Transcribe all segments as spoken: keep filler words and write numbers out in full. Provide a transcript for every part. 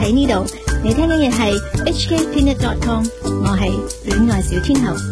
喺呢度。你聽緊嘅係 H K Pinote dot com， 我係戀愛小天后。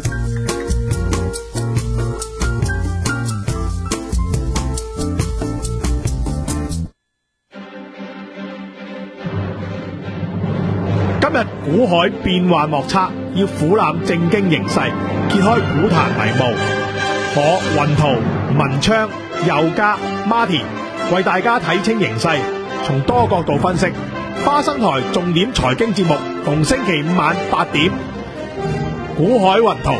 今日股海變幻莫測，要俯瞰正經形勢，揭開股壇迷霧。我雲圖、文昌、佑嘉、Martin 為大家睇清形勢，從多角度分析。花生台重點財經節目，逢星期五晚八點，股海雲圖。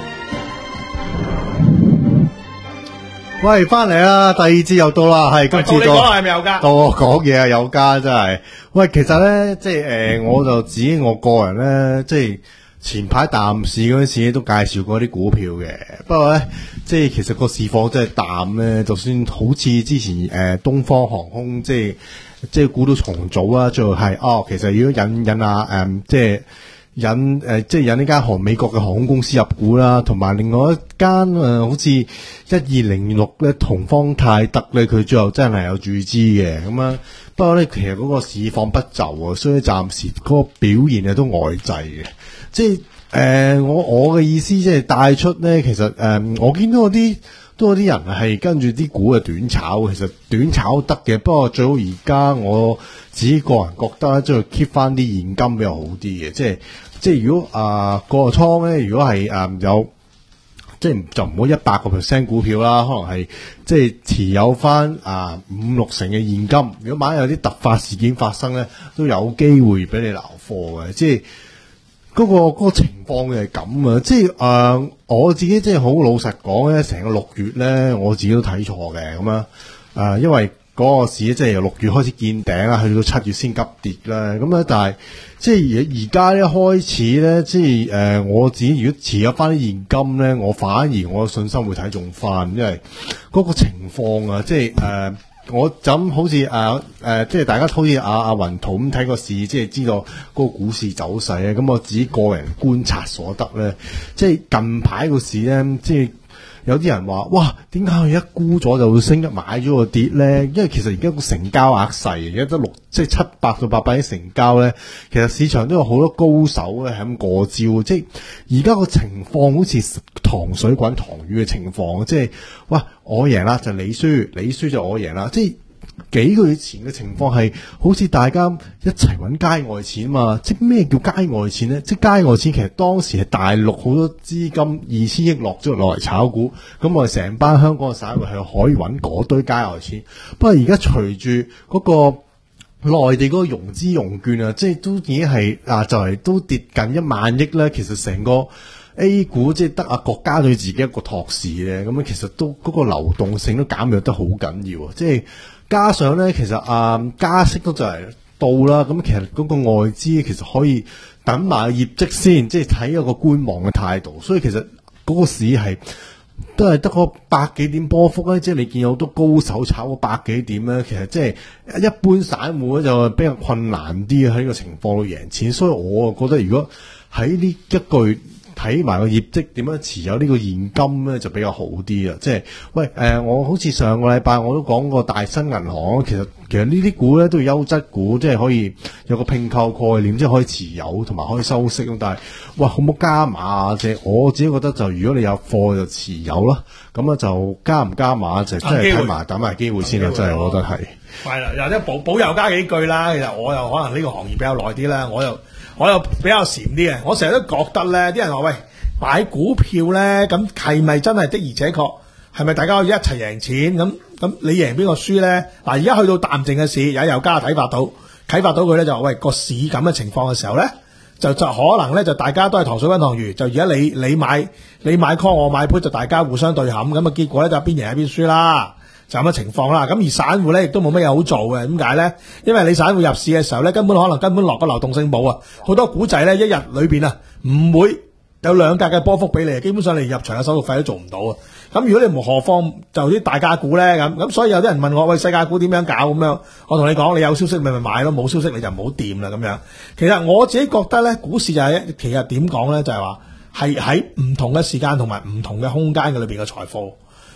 喂，翻嚟啦，第二節又到啦，係今次到。 到你講係咪有家？ 到我講嘢啊，有家真係。喂，其實咧，即係誒、呃，我就指我個人咧，即係前排淡市嗰陣時都介紹過啲股票嘅。不過咧，即係其實個市況真係淡咧，就算好似之前誒、呃、東方航空，即係即係估到重組啦，最後係哦，其實如果引引啊誒、呃，即係。引誒、呃，即係引呢間航美國嘅航空公司入股啦，同埋另外一間誒、呃，好似一二零六咧，同方泰德咧，佢最後真係有注資嘅咁樣。不過咧，其實嗰個市況不就啊，所以暫時嗰個表現啊都呆滯嘅。即係誒、呃，我我嘅意思即係帶出咧，其實誒、呃，我見到嗰啲都有啲人係跟住啲股嘅短炒，其實短炒得嘅。不過最好而家我自己個人覺得咧，即係 keep 翻啲現金比較好啲嘅，即係即係如果啊個倉咧，如果係誒、呃、有即係就唔好一百個 percent 股票啦，可能係即係持有翻啊五六成嘅現金。如果萬一有啲突發事件發生咧，都有機會俾你撈貨嘅，即係。嗰、那個嗰、那個情況嘅係咁啊，即係誒、呃、我自己即係好老實講咧，成個六月咧，我自己都睇錯嘅咁樣誒，因為嗰個市即係由六月開始見頂啦，去到七月先急跌啦，咁咧但係即係而而家咧開始咧，即係誒、呃、我自己如果持有翻啲現金咧，我反而我信心會睇中翻，因為嗰個情況啊，即係誒。呃我就咁好似誒誒，即係大家好似阿阿雲圖咁睇個市，即係知道嗰個股市走勢咧。咁我自己個人觀察所得咧，即係近排個市咧，即係有啲人話：哇，點解佢一沽咗就會升，一買咗就跌咧？因為其實而家個成交額細，而家得六即係七百到八百億成交咧。其實市場都有好多高手咧，係咁過招。即係而家個情況好似糖水滾糖魚嘅情況，即係哇！我贏啦就你輸，你輸就我贏啦。即係幾個月前嘅情況係好似大家一齊揾街外錢嘛。即係咩叫街外錢呢？即係街外錢其實當時係大陸好多資金二千億落咗落嚟炒股，咁我哋成班香港嘅散戶係可以揾嗰堆街外錢。不過而家隨住嗰個內地嗰個融資融券啊，即係都已經係啊就係都跌近一萬億咧。其實成個A 股即係得啊國家對自己一個托市咧，咁樣其實都嗰、那個流動性都減弱得好緊要啊！即係加上咧，其實啊加息都就係到啦，咁其實嗰個外資其實可以等埋業績先，即係睇一個觀望嘅態度。所以其實嗰個市係都係得個百幾點波幅咧，即係你見有好多高手炒個百幾點咧，其實即係一般散戶咧就比較困難啲喺呢個情況度贏錢。所以我覺得如果喺呢一個月睇埋個業績點樣持有呢個現金咧就比較好啲啊！即係喂誒、呃，我好似上個禮拜我都講過大新銀行，其實其實呢啲股咧都要優質股，即係可以有個併購概念，即係可以持有同埋可以收息。但係哇，好唔好加碼啊？即係我自己覺得就如果你有貨就持有啦，咁啊就加唔加碼就真係睇埋等埋機會先啦。真係我覺得係係啦，又即係保保又加幾句啦。其實我又可能呢個行業比較耐啲啦，我又。我又比較禪啲嘅，我成日都覺得咧，啲人話喂買股票咧，咁係咪真係的而且確係咪大家可以一齊贏錢？咁咁你贏邊個輸咧？嗱，而家去到淡靜嘅市，有又加睇法到啟發到佢咧，就話喂個市咁嘅情況嘅時候咧，就就可能咧就大家都係糖水滾糖魚，就而家你你買你買 call 我買 put 就大家互相對冚，咁啊結果咧就邊贏一邊輸啦。就咁嘅情況啦，咁而散戶咧亦都冇乜嘢好做嘅，點解咧？因為你散戶入市嘅時候咧，根本可能根本落個流動性冇啊，好多股仔咧一日裏邊啊唔會有兩格嘅波幅俾你，基本上你入場嘅手續費都做唔到啊。咁如果你唔何況就啲大價股咧咁，咁所以有啲人問我喂世界股點樣搞咁樣，我同你講，你有消息咪咪買咯，冇消息你就唔好掂啦咁樣。其實我自己覺得咧，股市就係、是、其實點講咧，就係話係喺唔同嘅時間同埋唔同嘅空間嘅裏邊嘅財富。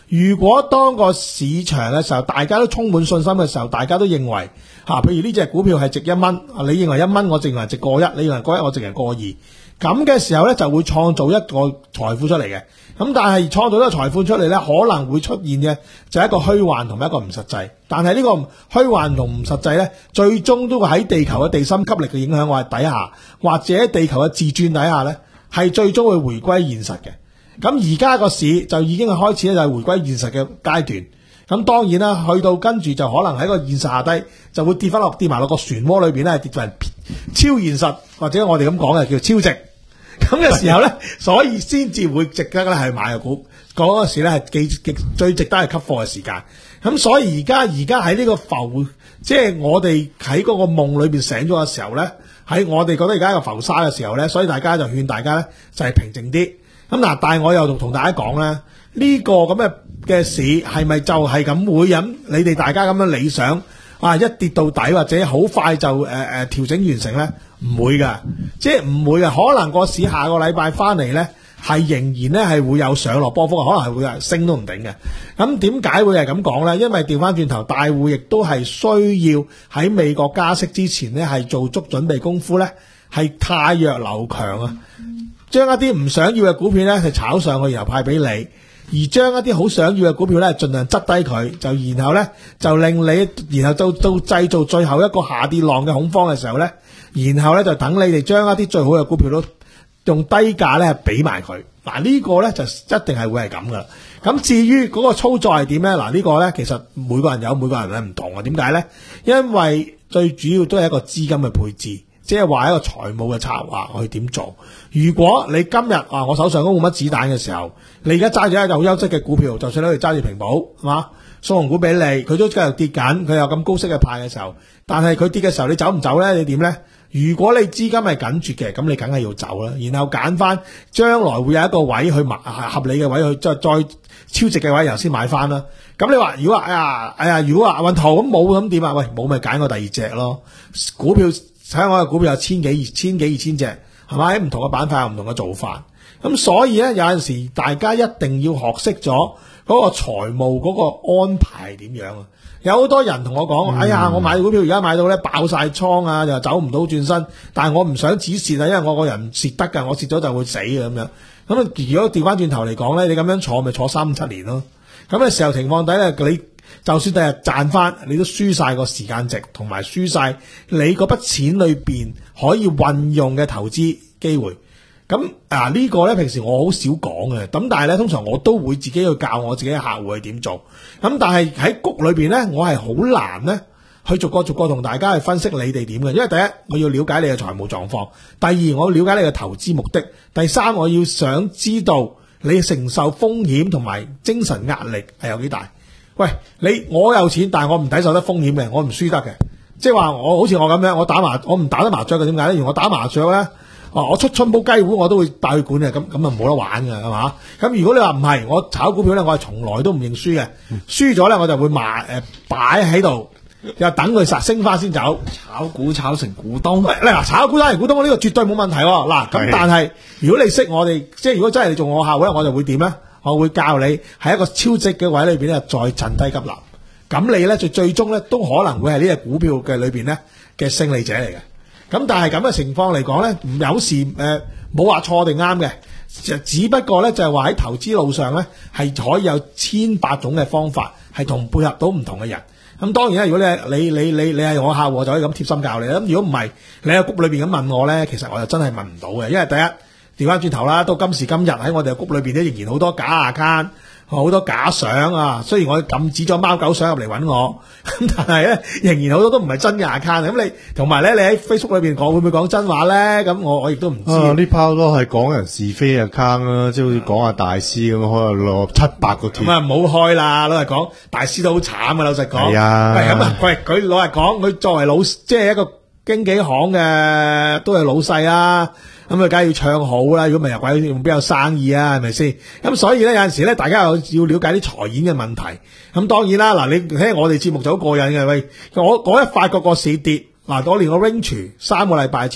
如果當個市場嘅時候，大家都充滿信心嘅時候，大家都認為嚇、啊，譬如呢隻股票係值一蚊，你認為一蚊，我認為值個一，你認為個一，我認為個二，咁嘅時候咧就會創造一個財富出嚟嘅。咁但係創造一個財富出嚟咧，可能會出現嘅就係一個虛幻同埋一個唔實際。但係呢個虛幻同唔實際咧，最終都會喺地球嘅地心吸力嘅影響或底下，或者地球嘅自轉底下咧，係最終會回歸現實嘅。咁而家個市就已經係開始咧，就係回歸現實嘅階段。咁當然啦，去到跟住就可能喺個現實下低，就會跌翻落跌埋落個漩渦裏邊咧，跌到係超現實，或者我哋咁講嘅叫超值。咁嘅時候咧，所以先至會值得咧係買個股，嗰個時咧係幾極最值得係吸貨嘅時間。咁所以而家而家喺呢個浮，即係我哋喺嗰個夢裏邊醒咗嘅時候咧，喺我哋覺得而家一個浮沙嘅時候咧，所以大家就勸大家咧就係平靜啲。咁嗱，但係我又同大家講咧，呢個咁嘅嘅市係咪就係咁會咁？你哋大家咁樣理想啊，一跌到底或者好快就誒誒調整完成咧？唔會噶，即係唔會噶，可能個市下個禮拜翻嚟咧，係仍然咧係會有上落波幅，可能係會有升都唔定嘅。咁點解會係咁講咧？因為調翻轉頭，大戶亦都係需要喺美國加息之前咧，係做足準備功夫咧，係汰弱留強啊，將一啲唔想要嘅股票咧，係炒上去，然後派俾你。而將一啲好想要嘅股票咧，盡量執低佢，就然後咧就令你，然後就到製造最後一個下跌浪嘅恐慌嘅時候咧，然後咧就等你哋將一啲最好嘅股票都用低價咧俾埋佢。嗱、這個、呢個咧就一定係會係咁噶啦。咁至於嗰個操作係點咧？嗱、這個、呢個咧其實每個人有每個人咧唔同啊。點解咧？因為最主要都係一個資金嘅配置。即係話一個財務嘅策劃，我去點做？如果你今日啊，我手上都冇乜子彈嘅時候，你而家揸住一隻好優質嘅股票，就算你揸住平保，係嘛，送紅股俾你，佢都繼續跌緊，佢有咁高息嘅派嘅時候，但係佢跌嘅時候，你走唔走咧？你點咧？如果你資金係緊絀嘅，咁你梗係要走啦，然後揀翻將來會有一個位去買合理嘅位去再再超值嘅位，然後先買翻啦。咁你話如果話哎呀哎呀，如果話運途咁冇咁點啊？喂，冇咪揀個第二隻咯，股票。香港嘅股票有千幾二千幾二千隻，係咪？唔同嘅板塊有唔同嘅做法，咁所以咧有陣時大家一定要學識咗嗰個財務嗰個安排點樣啊！有好多人同我講，嗯、哎呀，我買股票而家買到咧爆晒倉啊，又走唔到轉身，但係我唔想止蝕啊，因為我個人蝕得㗎，我蝕咗就會死嘅咁樣。咁如果調翻轉頭嚟講咧，你咁樣坐咪坐三五七年咯。咁嘅時候情況底咧，你就算第日賺翻，你都輸晒個時間值，同埋輸晒你嗰筆錢裏邊可以運用嘅投資機會。咁啊、這個、呢個咧平時我好少講嘅，咁但係咧通常我都會自己去教我自己嘅客戶去點做。咁但係喺谷裏邊咧，我係好難咧去逐個逐個同大家去分析你哋點嘅，因為第一我要了解你嘅財務狀況，第二我要了解你嘅投資目的，第三我要想知道你承受風險同埋精神壓力係有幾大。喂，你我有錢，但係我唔抵受得風險嘅，我唔輸得嘅。即係話我好似我咁樣，我打麻我唔打得麻雀嘅，點解咧？如果我打麻雀咧，啊我出春煲雞糊我都會爆血管嘅，咁咁啊冇得玩嘅係嘛？咁如果你話唔係，我炒股票咧，我係從來都唔認輸嘅，輸咗咧我就會賣誒擺喺度，又等佢實升翻先走。 炒股炒成股東， 嗱炒股炒成股東呢個絕對冇問題。嗱咁但係如果你識我哋，即係如果真係你做我客戶咧，我就會點咧？我會教你喺一個超值嘅位裏邊咧，再趁低吸納，咁你咧就最終咧都可能會係呢隻股票嘅裏邊咧嘅勝利者嚟嘅。咁但係咁嘅情況嚟講咧，有時誒冇話錯定啱嘅，就只不過咧就係話喺投資路上咧係可以有千百種嘅方法，係同配合到唔同嘅人。咁當然啦，如果你你你你你係我客戶，我就可以咁貼心教你啦。咁如果唔係，你喺谷裏邊咁問我咧，其實我就真係問唔到嘅，因為第一。調翻轉頭啦，到今時今日喺我哋嘅谷裏邊咧，仍然好多假 account，好多假相啊。雖然我禁止咗貓狗相入嚟揾我，咁但係咧仍然好多都唔係真嘅 account。咁你同埋咧，你喺 Facebook 裏邊講會唔會講真話咧？咁我我亦都唔知。啊， 呢拋都係講人是非 account 啦，即係好似講下大師咁開落七八個貼。 咁啊唔好開啦，老實講，大師都好慘啊，老實講。係啊。 喂，咁啊，喂，佢老實講，佢作為老，即係一個經紀行嘅，都係老細啊。咁啊，梗係要唱好啦！如果唔係又鬼邊有生意啊？係咪先？咁所以咧，有陣時咧，大家又要了解啲財演嘅問題。咁當然啦，嗱，你聽我哋節目就好過癮嘅。喂，我我一發覺個市跌，嗱，我連個 range 三個禮拜前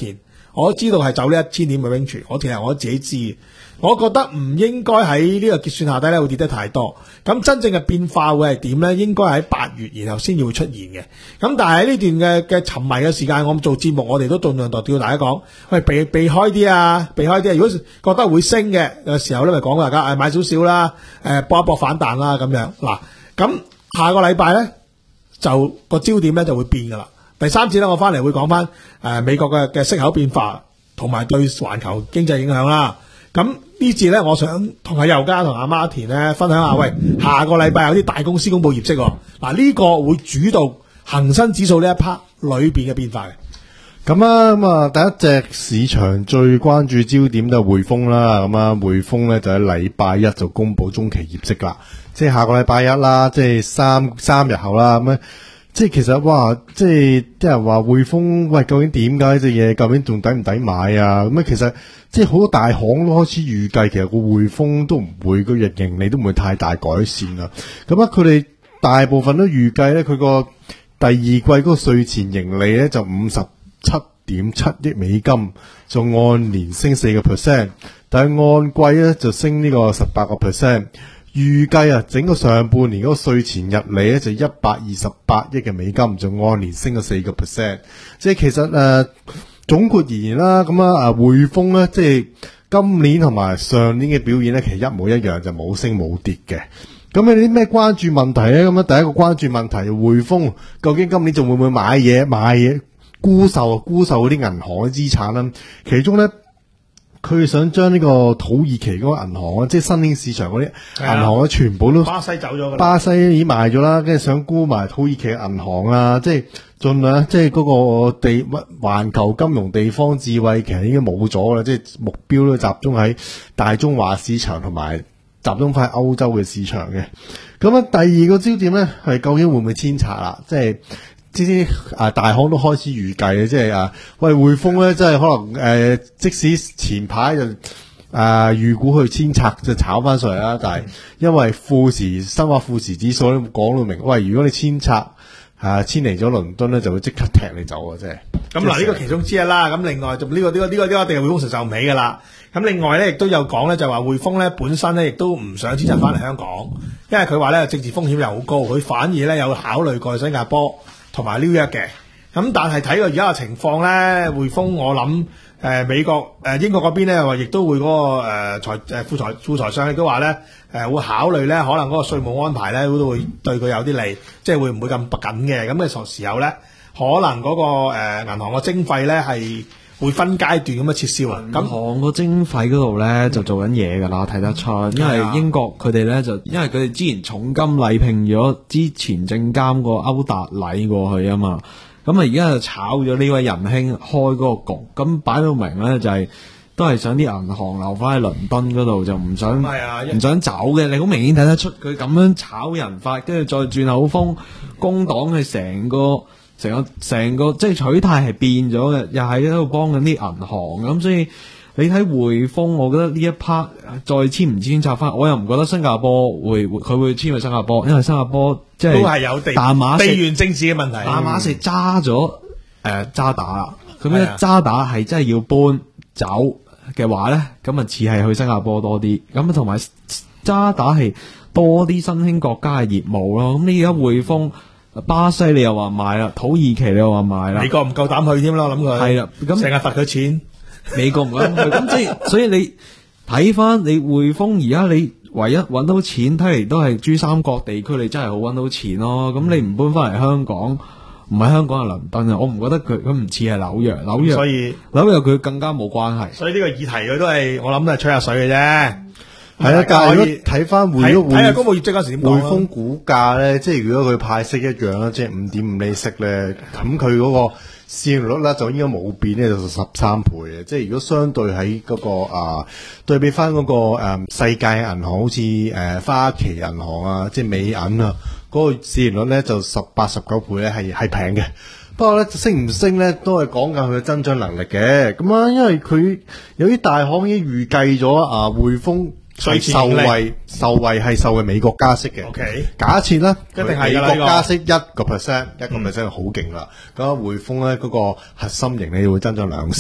我知道係走呢一千點嘅 range，我其實我自己知。我覺得唔應該喺呢個結算下低咧會跌得太多，咁真正嘅變化會係點咧？應該喺八月然後先至會出現嘅。咁但係呢段嘅嘅沉迷嘅時間，我做節目我哋都盡量度叫大家講，喂避避開啲啊，避開啲啊！如果覺得會升嘅嘅時候咧，咪講大家誒買少少啦，誒搏一搏反彈啦咁樣。嗱，咁下個禮拜咧就個焦點咧就會變噶啦。第三節咧我翻嚟會講翻誒美國嘅嘅息口變化同埋對環球經濟影響啦。咁呢節咧，我想同阿佑嘉同阿馬田咧分享下，喂，下個禮拜有啲大公司公布業績，嗱呢個會主導恒生指數呢一 part 裏邊嘅變化嘅。 咁啊，咁啊，第一隻市場最關注焦點就係匯豐啦。咁啊，匯豐咧就喺禮拜一就公布中期業績啦，即係下個禮拜一啦，即係三三日後啦。咁咧，即係其實哇，即係啲人話匯豐，喂，究竟點解呢隻嘢究竟仲抵唔抵買啊？咁啊，其實。即係好多大行都開始預計，其實個匯豐都唔會個盈盈利都唔會太大改善啦。咁啊，佢哋大部分都預計咧，佢個第二季嗰個稅前盈利咧就五十七點七億美金，就按年升四個 percent， 但係按季咧就升呢個十八個 percent。預計啊，整個上半年嗰個稅前溢利咧就一百二十八億嘅美金，就按年升咗四個 percent。即係其實誒。呃總括而言啦，咁啊，匯豐咧，即係今年同埋上年嘅表現咧，其實一模一樣，就冇升冇跌嘅。咁你啲咩關注問題咧？咁啊，第一個關注問題，匯豐究竟今年仲會唔會買嘢、買嘢、沽售、沽售嗰啲銀行嘅資產啦？其中咧，佢想將呢個土耳其嗰個銀行啊，即係新興市場嗰啲銀行咧，全部都巴西走咗㗎啦， 巴西已經賣咗啦，跟住想沽埋土耳其嘅銀行啊，即係。盡量即係嗰個地環球金融地方智慧其實已經冇咗啦，即係目標都集中喺大中華市場同埋集中翻喺歐洲嘅市場嘅。咁啊，第二個焦點咧係究竟會唔會遷冊啦？即係呢啲啊大行都開始預計嘅，即係啊喂匯豐咧，即係可能誒、呃，即使前排就啊預估佢遷冊就炒翻上嚟啦，但係因為富時深挖富時指數咧講到明，喂如果你遷冊。啊，遷嚟咗倫敦咧，就會即刻踢你走啊！真係。 咁嗱，呢個其中之一啦。咁另外就呢、這個呢、這個呢、這個呢個一定係匯豐承受唔起噶啦。咁另外咧，亦都有講咧，就話匯豐咧本身咧，亦都唔想遷冊翻嚟香港，因為佢話咧政治風險又好高，佢反而咧有考慮過新加坡同埋紐約嘅。咁但係睇過而家嘅情況咧，匯豐我諗誒、呃、美國誒、呃、英國嗰邊咧話，亦都會嗰、那個誒財誒副財副財相亦都話咧。誒、呃、會考慮咧，可能嗰個稅務安排咧都會對佢有啲利，即係會唔會咁緊嘅？咁嘅時候咧，可能嗰、那個誒、呃、銀行個徵費咧係會分階段咁樣撤銷啊。 銀行個徵費嗰度咧就做緊嘢㗎啦，睇得出，因為英國佢哋咧就因為佢哋之前重金禮聘咗之前證監個歐達禮過去啊嘛，咁啊而家就炒咗呢位仁兄開嗰個局，咁擺到明咧就係、是。都係想啲銀行留翻喺倫敦嗰度，就唔想唔、啊、想走嘅。你好明顯睇得出佢咁樣炒人法，跟住再轉口風，工黨嘅成個成個成個即係取態係變咗嘅，又係喺度幫緊啲銀行咁。所以你睇匯豐，我覺得呢一 part 再簽唔簽拆翻，我又唔覺得新加坡會佢會簽去新加坡，因為新加坡即係都係有地大馬地緣政治嘅問題。 大馬食揸咗誒渣打啦，咁咧渣打係真係要搬走嘅話咧，咁啊似係去新加坡多啲，咁同埋渣打係多啲新興國家嘅業務咯。咁你而家匯豐巴西你又話賣啦，土耳其你又話賣啦， 美國唔夠膽去添啦，我諗佢係啦，咁成日罰佢錢， 美國唔夠膽去，咁即係所以你睇翻你匯豐而家你唯一揾到錢，睇嚟都係珠三角地區，你真係好揾到錢咯。咁你唔搬翻嚟香港？唔係香港係倫敦啊！我唔覺得佢佢唔似係紐約，紐約所以紐約佢更加冇關係。 所以呢個議題佢都係我諗都係吹下水嘅啫。 係啊，但係如果睇翻匯豐睇下公布業績嗰時點講匯豐股價咧，即係如果佢派息一樣啦，即係五點五厘息咧，咁佢嗰個市盈率咧就應該冇變咧，就十三倍嘅。即係如果相對喺嗰、嗰個啊對比翻嗰、嗰個誒、啊、世界銀行，好似誒、啊、花旗銀行啊，即係美銀啊。嗰個市盈率咧就十八十九倍咧係係平嘅，不過咧升唔升咧都係講緊佢嘅增長能力嘅。咁啊，因為佢有啲大行已經預計咗啊，匯豐係受惠受惠係受惠美國加息嘅。 OK， 假設咧一定係美國加息一個 percent， 一個 percent 好勁啦。咁匯豐咧嗰個核心盈利會增長兩成。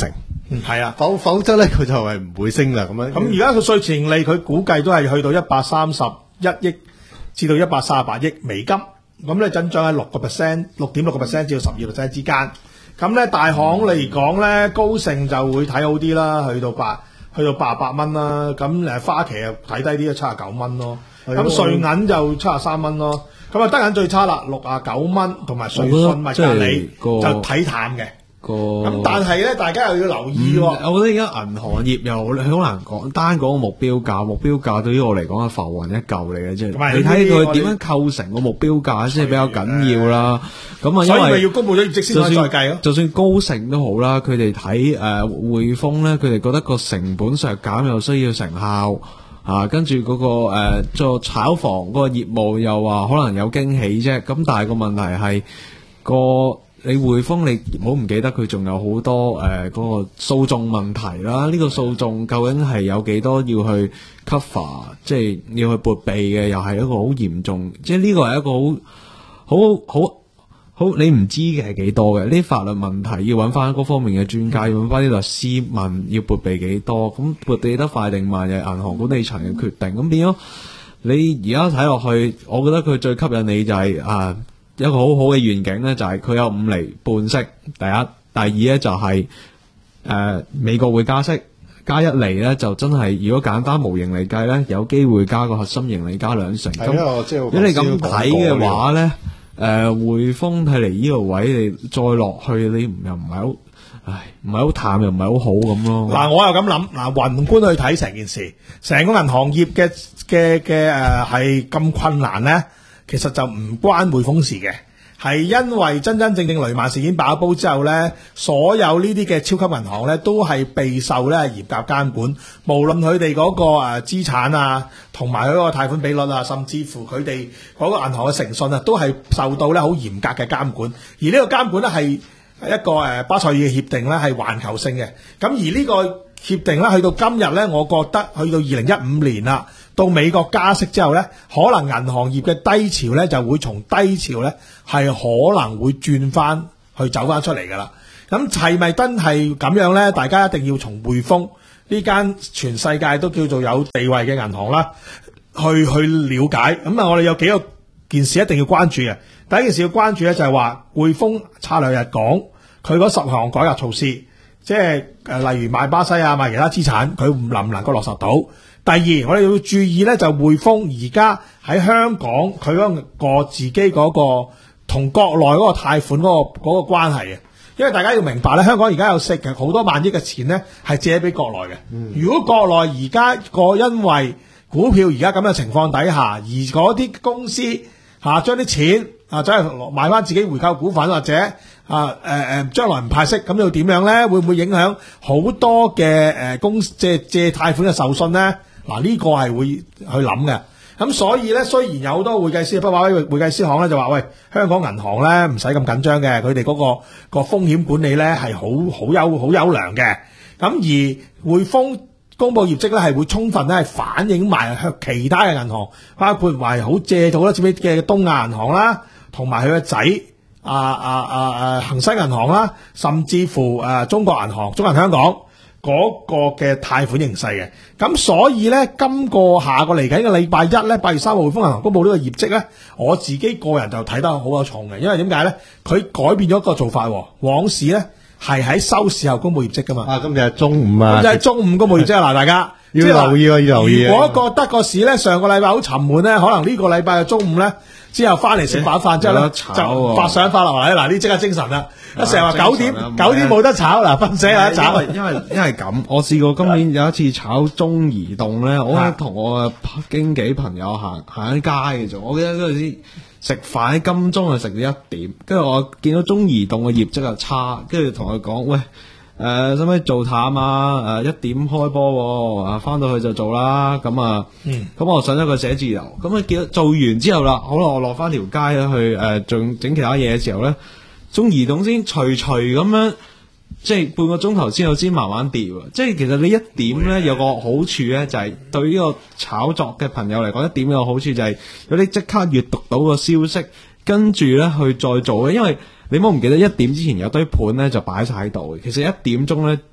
嗯，係啊。 否否則咧佢就係唔會升啦咁樣。 咁而家個稅前盈利佢估計都係去到一百三十一億至到一百三十八億美金，咁咧增長喺六個 percent、六點六個 percent 至到十二個 percent 之間。咁咧大行嚟講咧，高盛就會睇好啲啦，去到八去到八十八蚊啦。咁誒花旗啊睇低啲，七十九蚊咯。咁瑞銀就七十三蚊咯。咁啊德銀最差啦，六啊九蚊，同埋瑞信麥格里就睇淡嘅。咁但係咧，大家又要留意喎、哦嗯。我覺得而家銀行業又好難講，單講個目標價，目標價對於我嚟講係浮雲一嚿嚟嘅啫。你睇佢點樣構成個目標價先係比較緊要啦。咁啊，因為所以咪要公佈咗業績先可以再計咯。 就算高盛都好啦，佢哋睇誒匯豐咧，佢哋覺得個成本削減又需要成效啊，跟住嗰、那個誒做、呃、炒房嗰個業務又話可能有驚喜啫。咁但係個問題係個。你匯豐你唔好唔記得佢仲有好多誒嗰、呃那個訴訟問題啦，呢、這個訴訟究竟係有幾多要去 cover， 即係要去撥備嘅，又係一個好嚴重，即係呢個係一個好好好好你唔知嘅係幾多嘅，呢啲法律問題要揾翻嗰方面嘅專家，要揾翻啲律師問要撥備幾多，咁撥備得快定慢又係銀行管理層嘅決定，咁變咗你而家睇落去，我覺得佢最吸引你就係、是、啊。一個好好嘅願景咧，就係佢有五厘半息。第一，第二咧就係、是、誒、呃、美國會加息，加一厘咧就真係如果簡單模型嚟計咧，有機會加個核心盈利加兩成。咁如果你咁睇嘅話咧，誒匯豐睇嚟呢個位你再落去，你又唔係好，唉，唔係好淡又唔係好好咁咯。嗱， 我又咁諗，嗱，宏觀去睇成件事，成個銀行業嘅嘅嘅誒係咁困難咧。其實就唔關匯豐事嘅，係因為真真正正雷曼事件爆煲之後呢，所有呢啲嘅超級銀行呢都係備受咧嚴格監管，無論佢哋嗰個誒資產啊，同埋佢個貸款比率啊，甚至乎佢哋嗰個銀行嘅誠信啊，都係受到咧好嚴格嘅監管。而呢個監管咧係一個誒巴塞爾嘅協定咧係環球性嘅，咁而呢個協定咧去到今日咧，我覺得去到二零一五年啦。到美國加息之後呢，可能銀行業嘅低潮呢就會從低潮呢係可能會轉翻去走翻出嚟㗎啦。咁係咪真係咁樣呢？大家一定要從匯豐呢間全世界都叫做有地位嘅銀行啦，去去了解。咁啊，我哋有幾個件事一定要關注嘅。第一件事要關注呢，就係話匯豐策略日講佢嗰十項改革措施，即係誒例如買巴西啊、買其他資產，佢能唔能夠落實到？第二，我哋要注意咧，就匯豐而家喺香港佢嗰個自己嗰個同國內嗰個貸款嗰個嗰個關係嘅，因為大家要明白咧，香港而家有食嘅好多萬億嘅錢咧係借俾國內嘅。嗯、如果國內而家個因為股票而家咁嘅情況底下，而嗰啲公司嚇將啲錢啊走去買翻自己回購股份或者啊誒誒將來唔派息，咁又點樣咧？會唔會影響好多嘅誒公借借貸款嘅授信咧？嗱，呢個係會去諗嘅，咁所以咧，雖然有好多會計師，不過話會計師行咧就話，喂，香港銀行咧唔使咁緊張嘅，佢哋嗰個個風險管理咧係好好優好優良嘅。咁而匯豐公佈業績咧係會充分咧係反映埋向其他嘅銀行，包括話好借到啦，至尾嘅東亞銀行啦，同埋佢嘅仔啊啊啊啊恒生銀行啦，甚至乎誒、啊、中國銀行、中銀香港。嗰個嘅貸款形勢嘅，咁所以咧，今個下個嚟緊嘅禮拜一咧，八月三號匯豐銀行公佈呢個業績咧，我自己個人就睇得好有重嘅，因為點解咧？佢改變咗一個做法，往時咧係喺收市後公佈業績噶嘛。啊， 今日係中午啊， 咁就係中午公佈業績啊！嗱，大家要留意啊，要留意啊！ 如果覺得個市咧上個禮拜好沉悶咧，可能呢個禮拜嘅中午咧之後翻嚟食飽飯之後咧，就發上發落嚟嗱，呢即刻精神啦！一成日話九點九點冇得炒，嗱，分析下炒。 因為因為咁，我試過今年有一次炒中移動咧，我同我嘅經紀朋友行行緊街嘅啫。我記得嗰陣時食飯喺金鐘啊，食到一點，跟住我見到中移動嘅業績又差，跟住同佢講，喂，誒使唔使做淡啊？誒一點開波，啊翻到去就做啦。咁啊，咁、嗯、我上咗個寫字樓，咁啊見做完之後啦，好啦，我落翻條街去誒仲整其他嘢嘅時候咧。中移動先隨隨咁樣，即係半個鐘頭之後先慢慢跌喎。即係其實你一點咧有個好處咧，就係對呢個炒作嘅朋友嚟講，一點有個好處就係有啲即刻閱讀到個消息，跟住咧去再做咧。因為你唔好唔記得一點之前有堆盤咧就擺晒喺度嘅。其實一點鐘咧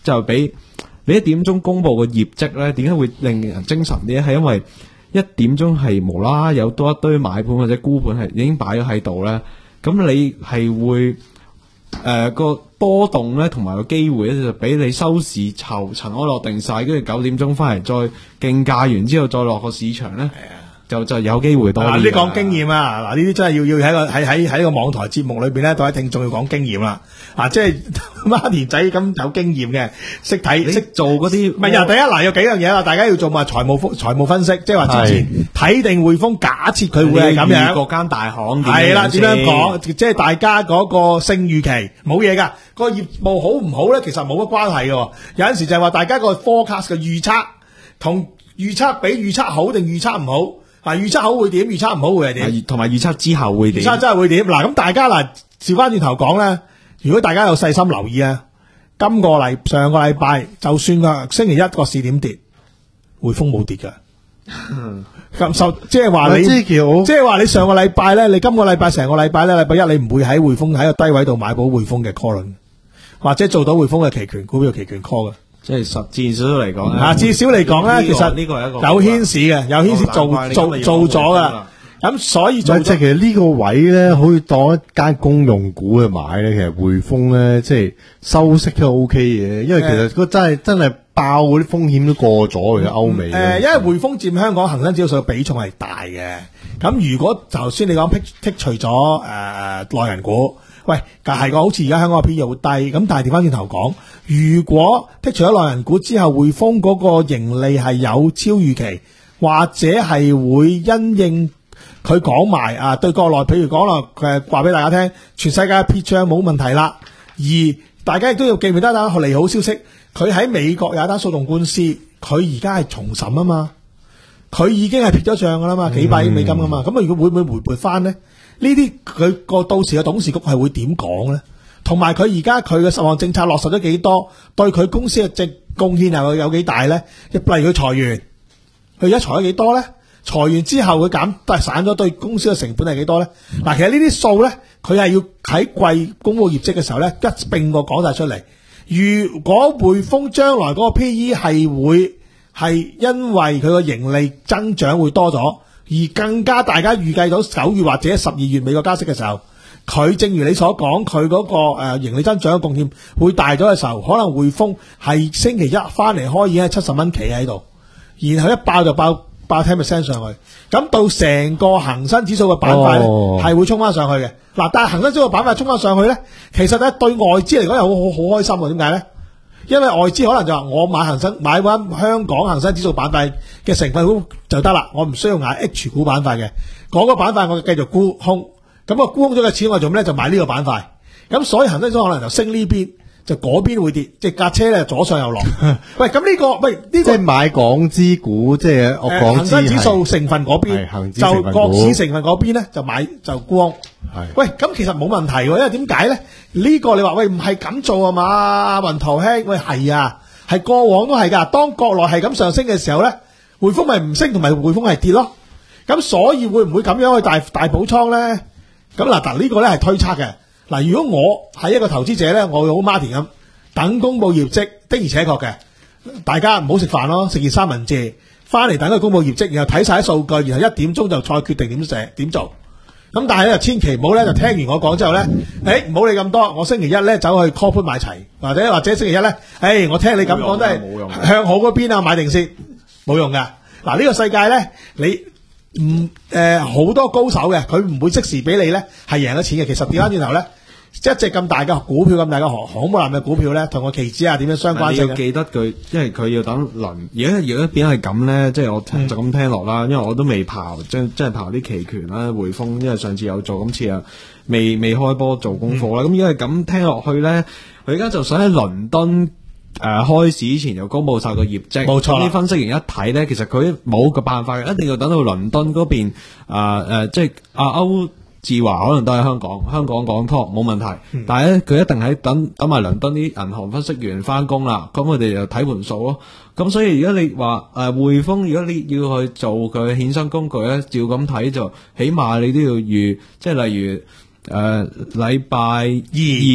就比你一點鐘公佈嘅業績咧，點解會令人精神啲咧？係因為一點鐘係無啦啦有多一堆買盤或者沽盤係已經擺咗喺度咧，咁你係會誒個、呃、波動咧，同埋個機會咧就俾你收市後塵埃落定晒，跟住九點鐘翻嚟再競價完之後再落個市場咧。就就有機會多啲。 嗱，呢啲講經驗啊，嗱呢啲真係要要喺個喺喺喺呢個網台節目裏邊咧，各位聽眾要講經驗啦。啊，即係孖田仔咁有經驗嘅，識睇識做嗰啲。唔係啊，第一嗱有幾樣嘢啦，大家要做埋財務分財務分析，即係話之前睇定匯豐，假設佢會係咁樣。 各間大行係啦，點樣講？即係大家嗰個勝預期冇嘢㗎，個業務好唔好咧？其實冇乜關係嘅。有陣時就係話大家個 forecast 嘅預測同預測比預測好定預測唔好。啊！預測好會點？預測唔好會係點？ 同埋預測之後會點？ 預測真係會點？嗱，咁大家嗱，調翻轉頭講咧，如果大家有細心留意啊，今個禮上個禮拜就算個星期一個市點跌，匯豐冇跌㗎。咁受即係話你，即係話你上個禮拜咧，你今個禮拜成個禮拜咧，禮拜一你唔會喺匯豐喺個低位度買到匯豐嘅 call 輪，或者做到匯豐嘅期權股票期權 call 嘅。 即係實戰少少嚟講咧， 啊，至少嚟講咧，其實呢個係一個有牽涉嘅，有牽涉做做做咗噶。咁所以做即係其實呢個位咧，可以當一間公用股去買咧。其實匯豐咧，即係收息都 O K 嘅，因為其實佢真係真係爆嗰啲風險都過咗嘅歐美。 誒，因為匯豐佔香港恒生指數嘅比重係大嘅。咁如果頭先你講剔剔除咗誒內銀股。喂，但係個好似而家香港嘅 P E 好低，咁但係調翻轉頭講，如果剔除咗內銀股之後，匯豐嗰個盈利係有超預期，或者係會因應佢講埋啊對國內，譬如講啦，誒話俾大家聽，全世界嘅撇帳冇問題啦，而大家亦都要記唔記得單利好消息，佢喺美國有一單訴訟官司，佢而家係重審啊嘛，佢已經係撇咗帳噶啦嘛，幾百億美金噶嘛，咁啊、嗯、如果會唔會回撥翻呢？呢啲佢個到時嘅董事局係會點講咧？同埋佢而家佢嘅十項政策落實咗幾多？對佢公司嘅淨貢獻又有幾大咧？例如佢裁員，佢而家裁咗幾多咧？裁員之後佢減都係散咗，對公司嘅成本係幾多咧？嗱、嗯，其實呢啲數咧，佢係要喺季公佈業績嘅時候咧，一併個講晒出嚟。如果匯豐將來嗰個 P E 係會係因為佢個盈利增長會多咗。而更加大家預計到九月或者十二月美國加息嘅時候，佢正如你所講，佢嗰個誒盈利增長嘅貢獻會大咗嘅時候，可能匯豐係星期一翻嚟開已經係七十蚊企喺度，然後一爆就爆爆 ten percent 上去，咁到成個恒生指數嘅板塊咧係會衝翻上去嘅。嗱，但係恒生指數嘅板塊衝翻上去咧，其實咧對外資嚟講又好好好開心喎。點解咧？因為外資可能就話我買恒生買翻香港恒生指數板塊嘅成分股就得啦，我唔需要買 H 股板塊嘅嗰個板塊，我繼續沽空，咁啊沽空咗嘅錢我做咩咧？就買呢個板塊，咁所以恒生指數可能就升呢邊，就嗰邊會跌，即係架車咧左上右落。喂，咁呢、這個喂呢、這個即係買港資股，即係我港恒生指數成分嗰邊，就國指成分嗰邊咧就買就沽空。係喂，咁其實冇問題喎，因為點解咧？呢、這個你話喂唔係咁做啊嘛？雲頭兄，喂係啊，係過往都係噶。當國內係咁上升嘅時候咧，匯豐咪唔升，同埋匯豐係跌咯。咁所以會唔會咁樣去大大補倉咧？咁嗱嗱呢個咧係推測嘅。嗱，如果我係一個投資者咧，我會好 Martin 咁等公佈業績，的而且確嘅，大家唔好食飯咯，食件三文治，翻嚟等佢公佈業績，然後睇晒啲數據，然後一點鐘就再決定點寫點做。咁但係咧，千祈唔好咧，就聽完我講之後咧，誒唔好理咁多，我星期一咧走去 call put 買齊，或者或者星期一咧，誒、哎、我聽你咁講都係向好嗰邊啊，買定先，冇用噶。嗱、這、呢個世界咧，你唔誒好多高手嘅，佢唔會即時俾你咧係贏咗錢嘅。其實調翻轉頭咧。一隻咁大嘅股票，咁大嘅航航母艦嘅股票咧，同個期指啊點樣相關性？ 你要記得佢，因為佢要等輪。而家而家變係咁咧，即係我就咁聽落啦。因為我都未刨，即係即係刨啲期權啦、匯豐，因為上次有做，今次啊未未開波做功課啦。咁因為咁聽落去咧，佢而家就想喺倫敦誒、呃、開市之前就公佈晒個業績。冇錯。啲分析員一睇咧，其實佢冇個辦法，一定要等到倫敦嗰邊啊誒，即係阿歐。智華可能都喺香港，香港講拖冇問題，嗯、但係咧佢一定喺等等埋倫敦啲銀行分析員翻工啦，咁佢哋就睇盤數咯。咁所以如果你話誒匯豐，如果你要去做佢衍生工具咧，照咁睇就起碼你都要預，即係例如誒禮拜二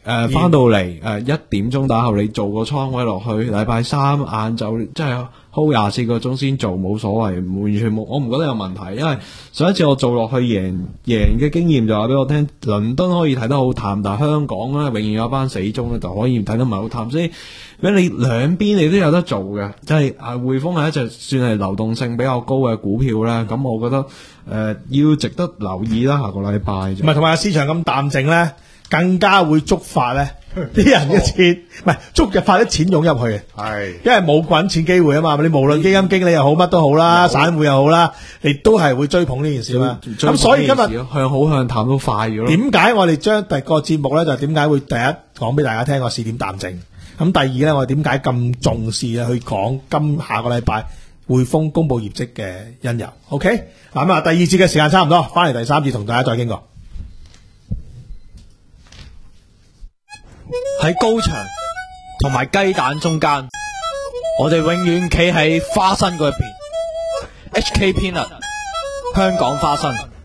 誒翻到嚟誒一點鐘打後，你做個倉位落去，禮拜三晏晝即係 hold 廿四個鐘先做，冇所謂，完全冇，我唔覺得有問題。因為上一次我做落去贏贏嘅經驗就話俾我聽，倫敦可以睇得好淡，但係香港咧永遠有一班死忠咧就可以睇得唔係好淡，所以俾你兩邊你都有得做嘅，即係啊匯豐係一隻算係流動性比較高嘅股票咧，咁我覺得誒、呃、要值得留意啦，下個禮拜。唔係同埋市場咁淡靜咧，更加會觸發咧啲人嘅錢，唔係觸入發啲錢湧入去嘅， 係因為冇滾錢機會啊嘛。你無論基金經理又好，乜都好啦，散戶又好啦，你都係會追捧呢件事啦。咁所以今日向好向淡都快咗咯。 點解我哋將第個節目咧就點解會第一講俾大家聽個市點淡靜？咁第二咧，我哋點解咁重視啊？去講今下個禮拜匯豐公布業績嘅因由。OK， 嗱咁啊，第二節嘅時間差唔多，翻嚟第三節同大家再傾過。 喺高牆同埋雞蛋中間，我哋永遠企喺花生嗰一邊。H K Peanut，香港花生。